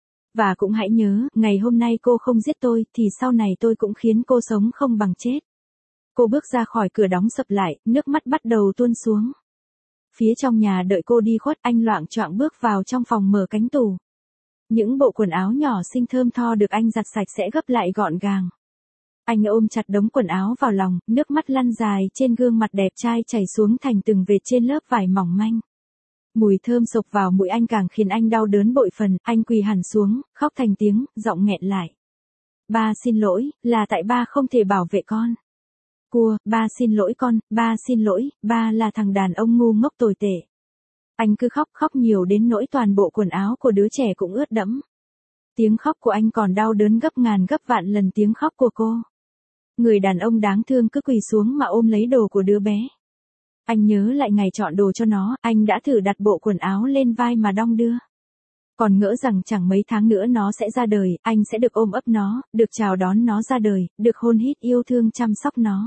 Và cũng hãy nhớ, ngày hôm nay cô không giết tôi, thì sau này tôi cũng khiến cô sống không bằng chết. Cô bước ra khỏi cửa đóng sập lại, nước mắt bắt đầu tuôn xuống. Phía trong nhà đợi cô đi khuất, anh loạng choạng bước vào trong phòng, mở cánh tủ. Những bộ quần áo nhỏ xinh thơm tho được anh giặt sạch sẽ gấp lại gọn gàng. Anh ôm chặt đống quần áo vào lòng, nước mắt lăn dài trên gương mặt đẹp trai chảy xuống thành từng vệt trên lớp vải mỏng manh. Mùi thơm sộc vào mũi anh càng khiến anh đau đớn bội phần, anh quỳ hẳn xuống, khóc thành tiếng, giọng nghẹn lại. Ba xin lỗi, là tại ba không thể bảo vệ con. Cua, ba xin lỗi con, ba xin lỗi, ba là thằng đàn ông ngu ngốc tồi tệ. Anh cứ khóc khóc nhiều đến nỗi toàn bộ quần áo của đứa trẻ cũng ướt đẫm. Tiếng khóc của anh còn đau đớn gấp ngàn gấp vạn lần tiếng khóc của cô. Người đàn ông đáng thương cứ quỳ xuống mà ôm lấy đồ của đứa bé. Anh nhớ lại ngày chọn đồ cho nó, anh đã thử đặt bộ quần áo lên vai mà đong đưa. Còn ngỡ rằng chẳng mấy tháng nữa nó sẽ ra đời, anh sẽ được ôm ấp nó, được chào đón nó ra đời, được hôn hít yêu thương chăm sóc nó.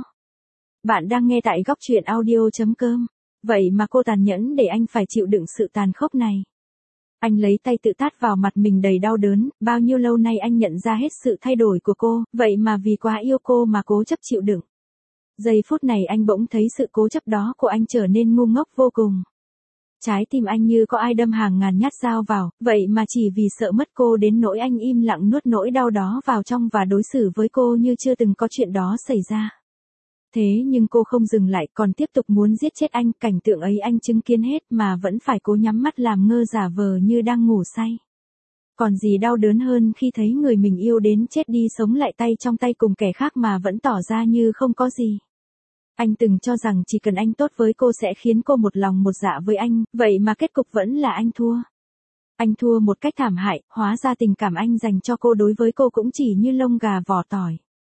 Bạn đang nghe tại góc truyện audio.com. Vậy mà cô tàn nhẫn để anh phải chịu đựng sự tàn khốc này. Anh lấy tay tự tát vào mặt mình đầy đau đớn, bao nhiêu lâu nay anh nhận ra hết sự thay đổi của cô, vậy mà vì quá yêu cô mà cố chấp chịu đựng. Giây phút này anh bỗng thấy sự cố chấp đó của anh trở nên ngu ngốc vô cùng. Trái tim anh như có ai đâm hàng ngàn nhát dao vào, vậy mà chỉ vì sợ mất cô đến nỗi anh im lặng nuốt nỗi đau đó vào trong và đối xử với cô như chưa từng có chuyện đó xảy ra. Thế nhưng cô không dừng lại, còn tiếp tục muốn giết chết anh, cảnh tượng ấy anh chứng kiến hết mà vẫn phải cố nhắm mắt làm ngơ giả vờ như đang ngủ say. Còn gì đau đớn hơn khi thấy người mình yêu đến chết đi sống lại tay trong tay cùng kẻ khác mà vẫn tỏ ra như không có gì. Anh từng cho rằng chỉ cần anh tốt với cô sẽ khiến cô một lòng một dạ với anh, vậy mà kết cục vẫn là anh thua. Anh thua một cách thảm hại, hóa ra tình cảm anh dành cho cô đối với cô cũng chỉ như lông gà vỏ tỏi.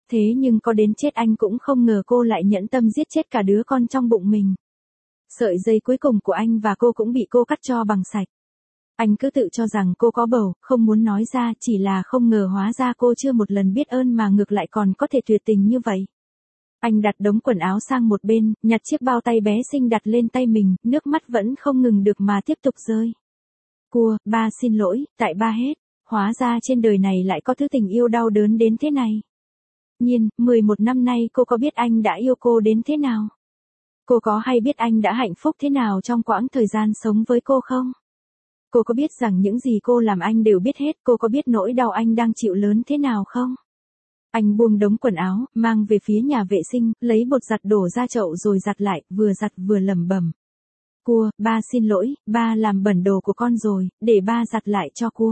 Thế nhưng có đến chết anh cũng không ngờ cô lại nhẫn tâm giết chết cả đứa con trong bụng mình. Sợi dây cuối cùng của anh và cô cũng bị cô cắt cho bằng sạch. Anh cứ tự cho rằng cô có bầu, không muốn nói ra, chỉ là không ngờ hóa ra cô chưa một lần biết ơn mà ngược lại còn có thể tuyệt tình như vậy. Anh đặt đống quần áo sang một bên, nhặt chiếc bao tay bé xinh đặt lên tay mình, nước mắt vẫn không ngừng được mà tiếp tục rơi. Cua, ba xin lỗi, tại ba hết. Hóa ra trên đời này lại có thứ tình yêu đau đớn đến thế này. Nhiên, mười một năm nay cô có biết anh đã yêu cô đến thế nào? Cô có hay biết anh đã hạnh phúc thế nào trong quãng thời gian sống với cô không? Cô có biết rằng những gì cô làm anh đều biết hết, cô có biết nỗi đau anh đang chịu lớn thế nào không? Anh buông đống quần áo, mang về phía nhà vệ sinh, lấy bột giặt đổ ra chậu rồi giặt lại, vừa giặt vừa lẩm bẩm. Cua, ba xin lỗi, ba làm bẩn đồ của con rồi, để ba giặt lại cho cua.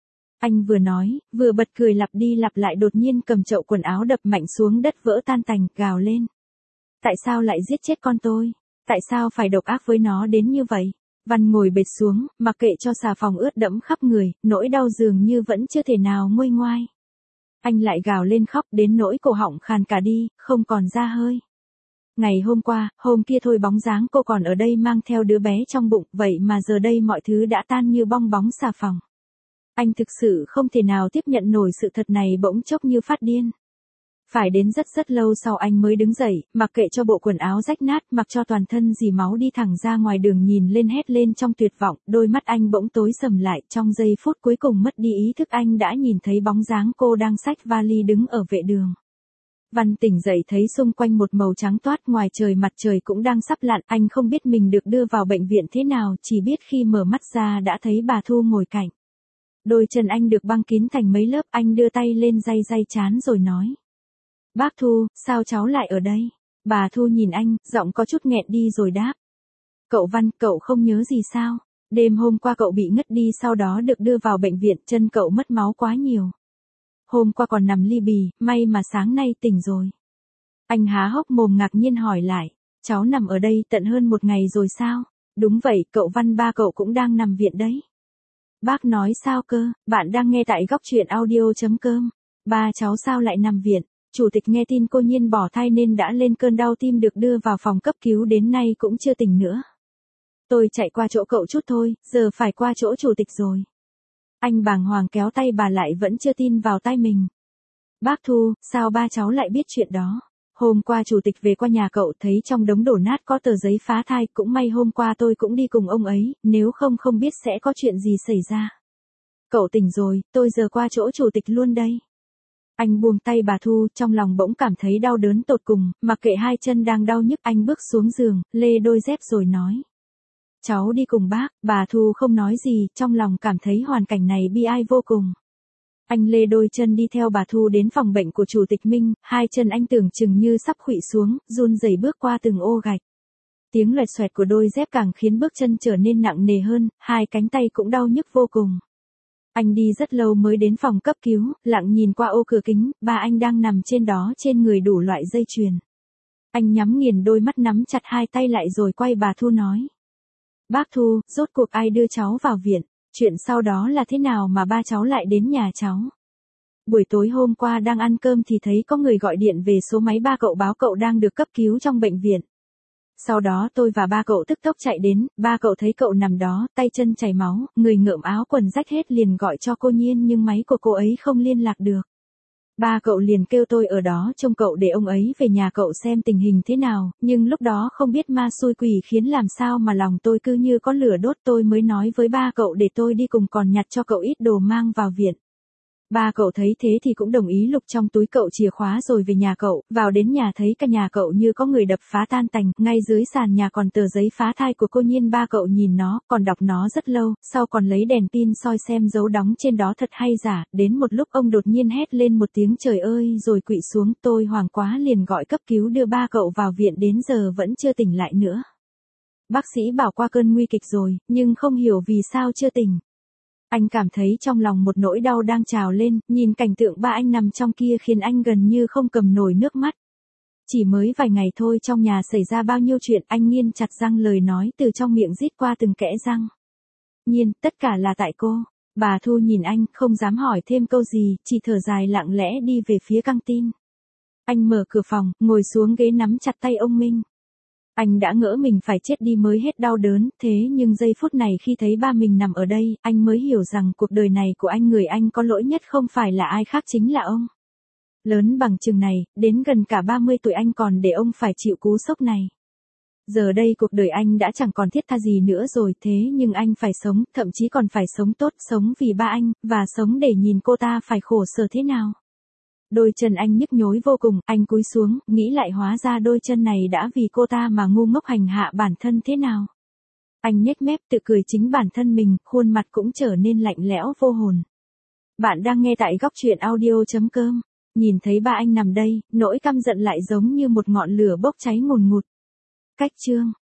Anh vừa nói, vừa bật cười lặp đi lặp lại, đột nhiên cầm chậu quần áo đập mạnh xuống đất vỡ tan tành, gào lên. Tại sao lại giết chết con tôi? Tại sao phải độc ác với nó đến như vậy? Văn ngồi bệt xuống, mặc kệ cho xà phòng ướt đẫm khắp người, nỗi đau dường như vẫn chưa thể nào nguôi ngoai. Anh lại gào lên khóc đến nỗi cổ họng khàn cả đi, không còn ra hơi. Ngày hôm qua, hôm kia thôi bóng dáng cô còn ở đây mang theo đứa bé trong bụng, vậy mà giờ đây mọi thứ đã tan như bong bóng xà phòng. Anh thực sự không thể nào tiếp nhận nổi sự thật này, bỗng chốc như phát điên. Phải đến rất rất lâu sau anh mới đứng dậy, mặc kệ cho bộ quần áo rách nát, mặc cho toàn thân dì máu đi thẳng ra ngoài đường, nhìn lên hét lên trong tuyệt vọng, đôi mắt anh bỗng tối sầm lại, trong giây phút cuối cùng mất đi ý thức anh đã nhìn thấy bóng dáng cô đang xách vali đứng ở vệ đường. Văn tỉnh dậy thấy xung quanh một màu trắng toát, ngoài trời mặt trời cũng đang sắp lặn, anh không biết mình được đưa vào bệnh viện thế nào, chỉ biết khi mở mắt ra đã thấy bà Thu ngồi cạnh. Đôi chân anh được băng kín thành mấy lớp, anh đưa tay lên day day trán rồi nói. Bác Thu, sao cháu lại ở đây? Bà Thu nhìn anh, giọng có chút nghẹn đi rồi đáp. Cậu Văn, cậu không nhớ gì sao? Đêm hôm qua cậu bị ngất đi, sau đó được đưa vào bệnh viện, chân cậu mất máu quá nhiều. Hôm qua còn nằm li bì, may mà sáng nay tỉnh rồi. Anh há hốc mồm ngạc nhiên hỏi lại, cháu nằm ở đây tận hơn một ngày rồi sao? Đúng vậy, cậu Văn, ba cậu cũng đang nằm viện đấy. Bác nói sao cơ? Bạn đang nghe tại góc truyện audio chấm com. Ba cháu sao lại nằm viện? Chủ tịch nghe tin cô Nhiên bỏ thai nên đã lên cơn đau tim, được đưa vào phòng cấp cứu, đến nay cũng chưa tỉnh nữa. Tôi chạy qua chỗ cậu chút thôi, giờ phải qua chỗ chủ tịch rồi. Anh bàng hoàng kéo tay bà lại, vẫn chưa tin vào tai mình. Bác Thu, sao ba cháu lại biết chuyện đó? Hôm qua chủ tịch về qua nhà cậu, thấy trong đống đổ nát có tờ giấy phá thai, cũng may hôm qua tôi cũng đi cùng ông ấy, nếu không không biết sẽ có chuyện gì xảy ra. Cậu tỉnh rồi, tôi giờ qua chỗ chủ tịch luôn đây. Anh buông tay bà Thu, trong lòng bỗng cảm thấy đau đớn tột cùng, mặc kệ hai chân đang đau nhức, anh bước xuống giường, lê đôi dép rồi nói. Cháu đi cùng bác. Bà Thu không nói gì, trong lòng cảm thấy hoàn cảnh này bi ai vô cùng. Anh lê đôi chân đi theo bà Thu đến phòng bệnh của chủ tịch Minh, hai chân anh tưởng chừng như sắp khuỵu xuống, run rẩy bước qua từng ô gạch. Tiếng loẹt xoẹt của đôi dép càng khiến bước chân trở nên nặng nề hơn, hai cánh tay cũng đau nhức vô cùng. Anh đi rất lâu mới đến phòng cấp cứu, lặng nhìn qua ô cửa kính, ba anh đang nằm trên đó, trên người đủ loại dây chuyền. Anh nhắm nghiền đôi mắt, nắm chặt hai tay lại rồi quay bà Thu nói. Bác Thu, rốt cuộc ai đưa cháu vào viện? Chuyện sau đó là thế nào mà ba cháu lại đến nhà cháu? Buổi tối hôm qua đang ăn cơm thì thấy có người gọi điện về số máy ba cậu, báo cậu đang được cấp cứu trong bệnh viện. Sau đó tôi và ba cậu tức tốc chạy đến, ba cậu thấy cậu nằm đó, tay chân chảy máu, người ngợm áo quần rách hết, liền gọi cho cô Nhiên nhưng máy của cô ấy không liên lạc được. Ba cậu liền kêu tôi ở đó trông cậu để ông ấy về nhà cậu xem tình hình thế nào, nhưng lúc đó không biết ma xui quỷ khiến làm sao mà lòng tôi cứ như có lửa đốt, tôi mới nói với ba cậu để tôi đi cùng, còn nhặt cho cậu ít đồ mang vào viện. Ba cậu thấy thế thì cũng đồng ý, lục trong túi cậu chìa khóa rồi về nhà cậu, vào đến nhà thấy cả nhà cậu như có người đập phá tan tành, ngay dưới sàn nhà còn tờ giấy phá thai của cô Nhiên. Ba cậu nhìn nó, còn đọc nó rất lâu, sau còn lấy đèn pin soi xem dấu đóng trên đó thật hay giả, đến một lúc ông đột nhiên hét lên một tiếng trời ơi rồi quỵ xuống, tôi hoảng quá liền gọi cấp cứu đưa ba cậu vào viện, đến giờ vẫn chưa tỉnh lại nữa. Bác sĩ bảo qua cơn nguy kịch rồi, nhưng không hiểu vì sao chưa tỉnh. Anh cảm thấy trong lòng một nỗi đau đang trào lên, nhìn cảnh tượng ba anh nằm trong kia khiến anh gần như không cầm nổi nước mắt. Chỉ mới vài ngày thôi trong nhà xảy ra bao nhiêu chuyện, anh nghiến chặt răng, lời nói từ trong miệng rít qua từng kẽ răng. Nhiên, tất cả là tại cô. Bà Thu nhìn anh, không dám hỏi thêm câu gì, chỉ thở dài lặng lẽ đi về phía căng tin. Anh mở cửa phòng, ngồi xuống ghế nắm chặt tay ông Minh. Anh đã ngỡ mình phải chết đi mới hết đau đớn, thế nhưng giây phút này khi thấy ba mình nằm ở đây, anh mới hiểu rằng cuộc đời này của anh, người anh có lỗi nhất không phải là ai khác chính là ông. Lớn bằng chừng này, đến gần cả ba mươi tuổi anh còn để ông phải chịu cú sốc này. Giờ đây cuộc đời anh đã chẳng còn thiết tha gì nữa rồi, thế nhưng anh phải sống, thậm chí còn phải sống tốt, sống vì ba anh, và sống để nhìn cô ta phải khổ sở thế nào. Đôi chân anh nhức nhối vô cùng, anh cúi xuống, nghĩ lại hóa ra đôi chân này đã vì cô ta mà ngu ngốc hành hạ bản thân thế nào. Anh nhếch mép tự cười chính bản thân mình, khuôn mặt cũng trở nên lạnh lẽo vô hồn. Bạn đang nghe tại góc truyện audio.com. Nhìn thấy ba anh nằm đây, nỗi căm giận lại giống như một ngọn lửa bốc cháy ngùn ngụt. Cách chương